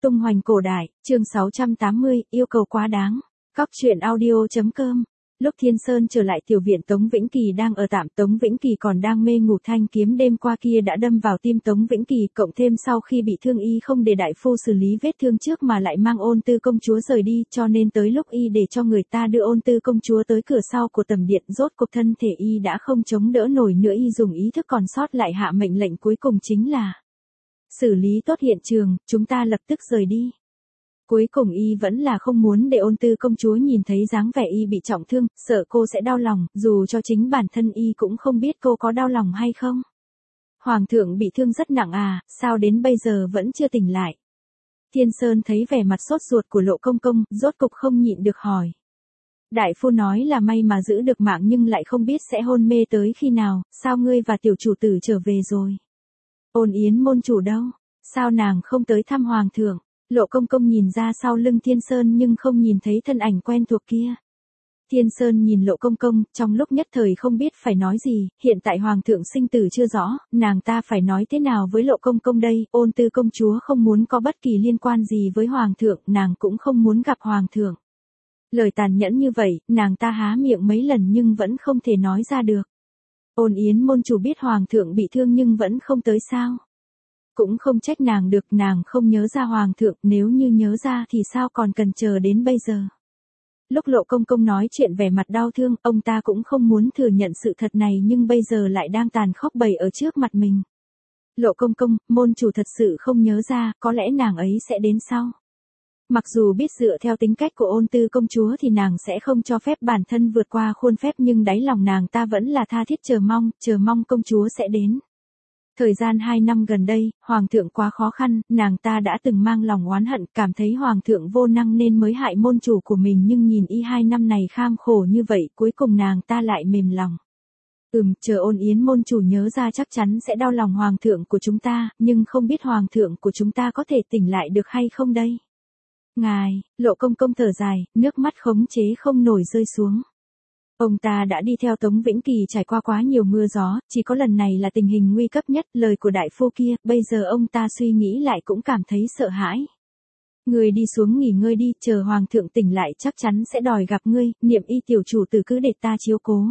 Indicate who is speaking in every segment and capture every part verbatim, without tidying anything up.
Speaker 1: Tung hoành cổ đại, chương sáu trăm tám mươi, yêu cầu quá đáng. Cóc truyện audio chấm com. Lúc Thiên Sơn trở lại tiểu viện Tống Vĩnh Kỳ đang ở tạm, Tống Vĩnh Kỳ còn đang mê ngủ, thanh kiếm đêm qua kia đã đâm vào tim Tống Vĩnh Kỳ, cộng thêm sau khi bị thương y không để đại phu xử lý vết thương trước mà lại mang Ôn Tư công chúa rời đi, cho nên tới lúc y để cho người ta đưa Ôn Tư công chúa tới cửa sau của tầm điện, rốt cục thân thể y đã không chống đỡ nổi nữa, y dùng ý thức còn sót lại hạ mệnh lệnh cuối cùng chính là xử lý tốt hiện trường, chúng ta lập tức rời đi. Cuối cùng y vẫn là không muốn để Ôn Tư công chúa nhìn thấy dáng vẻ y bị trọng thương, sợ cô sẽ đau lòng, dù cho chính bản thân y cũng không biết cô có đau lòng hay không. Hoàng thượng bị thương rất nặng à, sao đến bây giờ vẫn chưa tỉnh lại? Thiên Sơn thấy vẻ mặt sốt ruột của Lộ công công, rốt cục không nhịn được hỏi. Đại phu nói là may mà giữ được mạng nhưng lại không biết sẽ hôn mê tới khi nào, sao ngươi và tiểu chủ tử trở về rồi? Ôn Yến môn chủ đâu? Sao nàng không tới thăm hoàng thượng? Lộ công công nhìn ra sau lưng Thiên Sơn nhưng không nhìn thấy thân ảnh quen thuộc kia. Thiên Sơn nhìn Lộ công công, trong lúc nhất thời không biết phải nói gì, hiện tại hoàng thượng sinh tử chưa rõ, nàng ta phải nói thế nào với Lộ công công đây? Ôn Tư công chúa không muốn có bất kỳ liên quan gì với hoàng thượng, nàng cũng không muốn gặp hoàng thượng. Lời tàn nhẫn như vậy, nàng ta há miệng mấy lần nhưng vẫn không thể nói ra được. Ôn Yến môn chủ biết hoàng thượng bị thương nhưng vẫn không tới sao? Cũng không trách nàng được, nàng không nhớ ra hoàng thượng, nếu như nhớ ra thì sao còn cần chờ đến bây giờ. Lúc Lộ công công nói chuyện vẻ mặt đau thương, ông ta cũng không muốn thừa nhận sự thật này nhưng bây giờ lại đang tàn khốc bày ở trước mặt mình. Lộ công công, môn chủ thật sự không nhớ ra, có lẽ nàng ấy sẽ đến sau. Mặc dù biết dựa theo tính cách của Ôn Tư công chúa thì nàng sẽ không cho phép bản thân vượt qua khuôn phép nhưng đáy lòng nàng ta vẫn là tha thiết chờ mong, chờ mong công chúa sẽ đến. Thời gian hai năm gần đây, hoàng thượng quá khó khăn, nàng ta đã từng mang lòng oán hận, cảm thấy hoàng thượng vô năng nên mới hại môn chủ của mình nhưng nhìn y hai năm này kham khổ như vậy, cuối cùng nàng ta lại mềm lòng. Ừm, chờ Ôn Yến môn chủ nhớ ra chắc chắn sẽ đau lòng hoàng thượng của chúng ta, nhưng không biết hoàng thượng của chúng ta có thể tỉnh lại được hay không đây? Ngài, Lộ công công thở dài, nước mắt khống chế không nổi rơi xuống. Ông ta đã đi theo Tống Vĩnh Kỳ trải qua quá nhiều mưa gió, chỉ có lần này là tình hình nguy cấp nhất, lời của đại phu kia, bây giờ ông ta suy nghĩ lại cũng cảm thấy sợ hãi. Ngươi đi xuống nghỉ ngơi đi, chờ hoàng thượng tỉnh lại chắc chắn sẽ đòi gặp ngươi, Niệm Y tiểu chủ tử cứ để ta chiếu cố.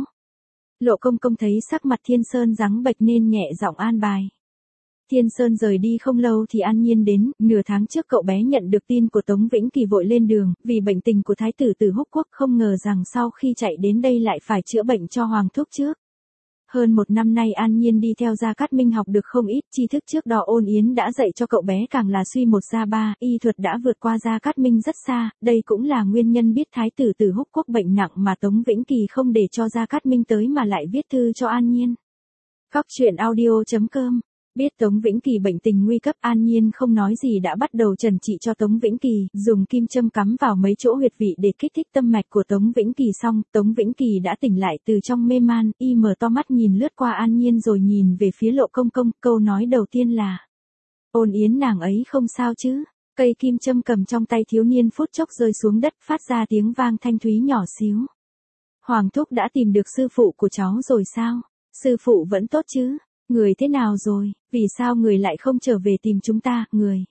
Speaker 1: Lộ công công thấy sắc mặt Thiên Sơn trắng bệch nên nhẹ giọng an bài. Thiên Sơn rời đi không lâu thì An Nhiên đến, nửa tháng trước cậu bé nhận được tin của Tống Vĩnh Kỳ vội lên đường, vì bệnh tình của thái tử Từ Húc Quốc không ngờ rằng sau khi chạy đến đây lại phải chữa bệnh cho hoàng thúc trước. Hơn một năm nay An Nhiên đi theo Gia Cát Minh học được không ít tri thức trước đó Ôn Yến đã dạy cho cậu bé càng là suy một ra ba, y thuật đã vượt qua Gia Cát Minh rất xa, đây cũng là nguyên nhân biết thái tử Từ Húc Quốc bệnh nặng mà Tống Vĩnh Kỳ không để cho Gia Cát Minh tới mà lại viết thư cho An Nhiên. Cóc truyện audio chấm com. Biết Tống Vĩnh Kỳ bệnh tình nguy cấp, An Nhiên không nói gì đã bắt đầu trần trị cho Tống Vĩnh Kỳ, dùng kim châm cắm vào mấy chỗ huyệt vị để kích thích tâm mạch của Tống Vĩnh Kỳ xong, Tống Vĩnh Kỳ đã tỉnh lại từ trong mê man, y mở to mắt nhìn lướt qua An Nhiên rồi nhìn về phía Lộ công công, câu nói đầu tiên là: Ôn Yến nàng ấy không sao chứ? Cây kim châm cầm trong tay thiếu niên phút chốc rơi xuống đất phát ra tiếng vang thanh thúy nhỏ xíu. Hoàng thúc đã tìm được sư phụ của cháu rồi sao? Sư phụ vẫn tốt chứ? Người thế nào rồi, vì sao người lại không trở về tìm chúng ta, người?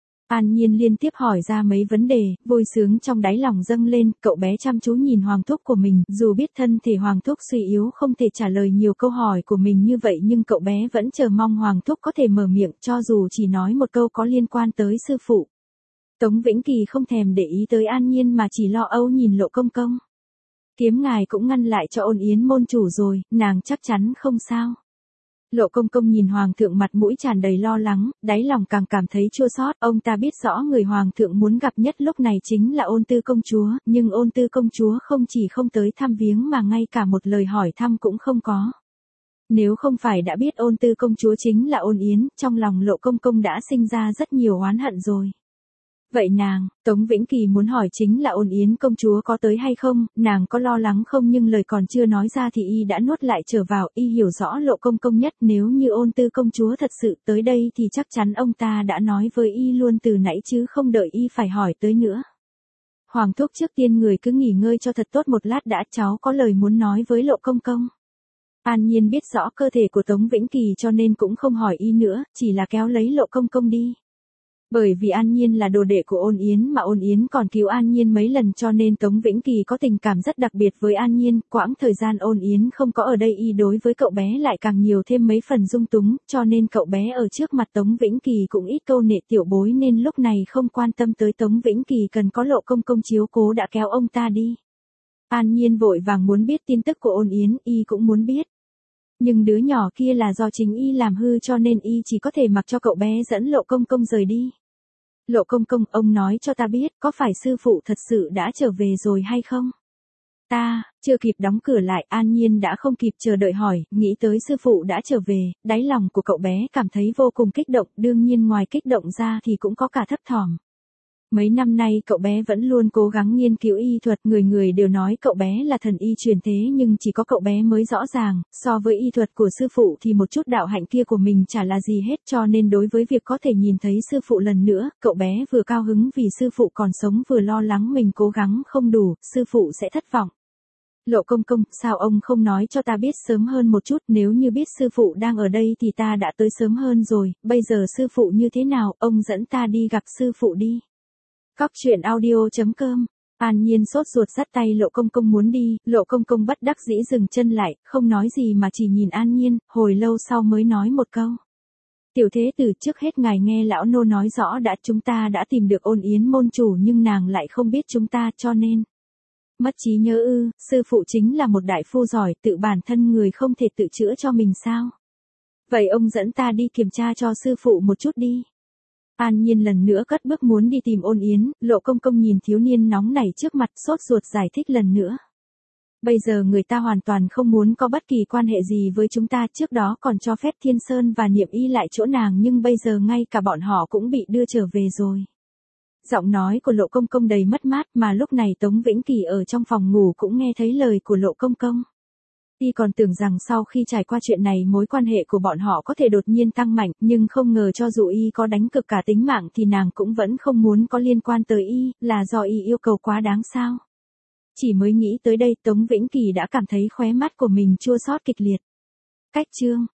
Speaker 1: An Nhiên liên tiếp hỏi ra mấy vấn đề, vui sướng trong đáy lòng dâng lên, cậu bé chăm chú nhìn hoàng thúc của mình, dù biết thân thể hoàng thúc suy yếu không thể trả lời nhiều câu hỏi của mình như vậy nhưng cậu bé vẫn chờ mong hoàng thúc có thể mở miệng cho dù chỉ nói một câu có liên quan tới sư phụ. Tống Vĩnh Kỳ không thèm để ý tới An Nhiên mà chỉ lo âu nhìn Lộ công công. Kiếm ngài cũng ngăn lại cho Ôn Yến môn chủ rồi, nàng chắc chắn không sao. Lộ công công nhìn hoàng thượng mặt mũi tràn đầy lo lắng, đáy lòng càng cảm thấy chua xót, ông ta biết rõ người hoàng thượng muốn gặp nhất lúc này chính là Ôn Tư công chúa, nhưng Ôn Tư công chúa không chỉ không tới thăm viếng mà ngay cả một lời hỏi thăm cũng không có. Nếu không phải đã biết Ôn Tư công chúa chính là Ôn Yến, trong lòng Lộ công công đã sinh ra rất nhiều oán hận rồi. Vậy nàng, Tống Vĩnh Kỳ muốn hỏi chính là Ôn Yến công chúa có tới hay không, nàng có lo lắng không nhưng lời còn chưa nói ra thì y đã nuốt lại trở vào, y hiểu rõ Lộ công công nhất nếu như Ôn Tư công chúa thật sự tới đây thì chắc chắn ông ta đã nói với y luôn từ nãy chứ không đợi y phải hỏi tới nữa. Hoàng thúc trước tiên người cứ nghỉ ngơi cho thật tốt một lát đã, cháu có lời muốn nói với Lộ công công. An Nhiên biết rõ cơ thể của Tống Vĩnh Kỳ cho nên cũng không hỏi y nữa, chỉ là kéo lấy Lộ công công đi. Bởi vì An Nhiên là đồ đệ của Ôn Yến mà Ôn Yến còn cứu An Nhiên mấy lần cho nên Tống Vĩnh Kỳ có tình cảm rất đặc biệt với An Nhiên, quãng thời gian Ôn Yến không có ở đây y đối với cậu bé lại càng nhiều thêm mấy phần dung túng, cho nên cậu bé ở trước mặt Tống Vĩnh Kỳ cũng ít câu nệ tiểu bối nên lúc này không quan tâm tới Tống Vĩnh Kỳ cần có Lộ công công chiếu cố đã kéo ông ta đi. An Nhiên vội vàng muốn biết tin tức của Ôn Yến, y cũng muốn biết. Nhưng đứa nhỏ kia là do chính y làm hư cho nên y chỉ có thể mặc cho cậu bé dẫn Lộ công công rời đi. Lộ công công, ông nói cho ta biết, có phải sư phụ thật sự đã trở về rồi hay không? Ta, chưa kịp đóng cửa lại, An Nhiên đã không kịp chờ đợi hỏi, nghĩ tới sư phụ đã trở về, đáy lòng của cậu bé cảm thấy vô cùng kích động, đương nhiên ngoài kích động ra thì cũng có cả thấp thỏm. Mấy năm nay cậu bé vẫn luôn cố gắng nghiên cứu y thuật, người người đều nói cậu bé là thần y truyền thế nhưng chỉ có cậu bé mới rõ ràng, so với y thuật của sư phụ thì một chút đạo hạnh kia của mình chả là gì hết cho nên đối với việc có thể nhìn thấy sư phụ lần nữa, cậu bé vừa cao hứng vì sư phụ còn sống vừa lo lắng mình cố gắng không đủ, sư phụ sẽ thất vọng. Lộ công công, sao ông không nói cho ta biết sớm hơn một chút, nếu như biết sư phụ đang ở đây thì ta đã tới sớm hơn rồi, bây giờ sư phụ như thế nào, ông dẫn ta đi gặp sư phụ đi. Cóc truyện audio chấm com. An Nhiên sốt ruột dắt tay Lộ công công muốn đi, Lộ công công bất đắc dĩ dừng chân lại, không nói gì mà chỉ nhìn An Nhiên, hồi lâu sau mới nói một câu. Tiểu thế tử, trước hết ngài nghe lão nô nói rõ đã, chúng ta đã tìm được Ôn Yến môn chủ nhưng nàng lại không biết chúng ta cho nên. Mất trí nhớ ư, sư phụ chính là một đại phu giỏi, tự bản thân người không thể tự chữa cho mình sao? Vậy ông dẫn ta đi kiểm tra cho sư phụ một chút đi. An Nhiên lần nữa cất bước muốn đi tìm Ôn Yến, Lộ công công nhìn thiếu niên nóng nảy trước mặt sốt ruột giải thích lần nữa. Bây giờ người ta hoàn toàn không muốn có bất kỳ quan hệ gì với chúng ta, trước đó còn cho phép Thiên Sơn và Niệm Y lại chỗ nàng nhưng bây giờ ngay cả bọn họ cũng bị đưa trở về rồi. Giọng nói của Lộ công công đầy mất mát mà lúc này Tống Vĩnh Kỳ ở trong phòng ngủ cũng nghe thấy lời của Lộ công công. Y còn tưởng rằng sau khi trải qua chuyện này mối quan hệ của bọn họ có thể đột nhiên tăng mạnh, nhưng không ngờ cho dù Y có đánh cực cả tính mạng thì nàng cũng vẫn không muốn có liên quan tới Y, là do Y yêu cầu quá đáng sao. Chỉ mới nghĩ tới đây Tống Vĩnh Kỳ đã cảm thấy khóe mắt của mình chua xót kịch liệt. Cách chương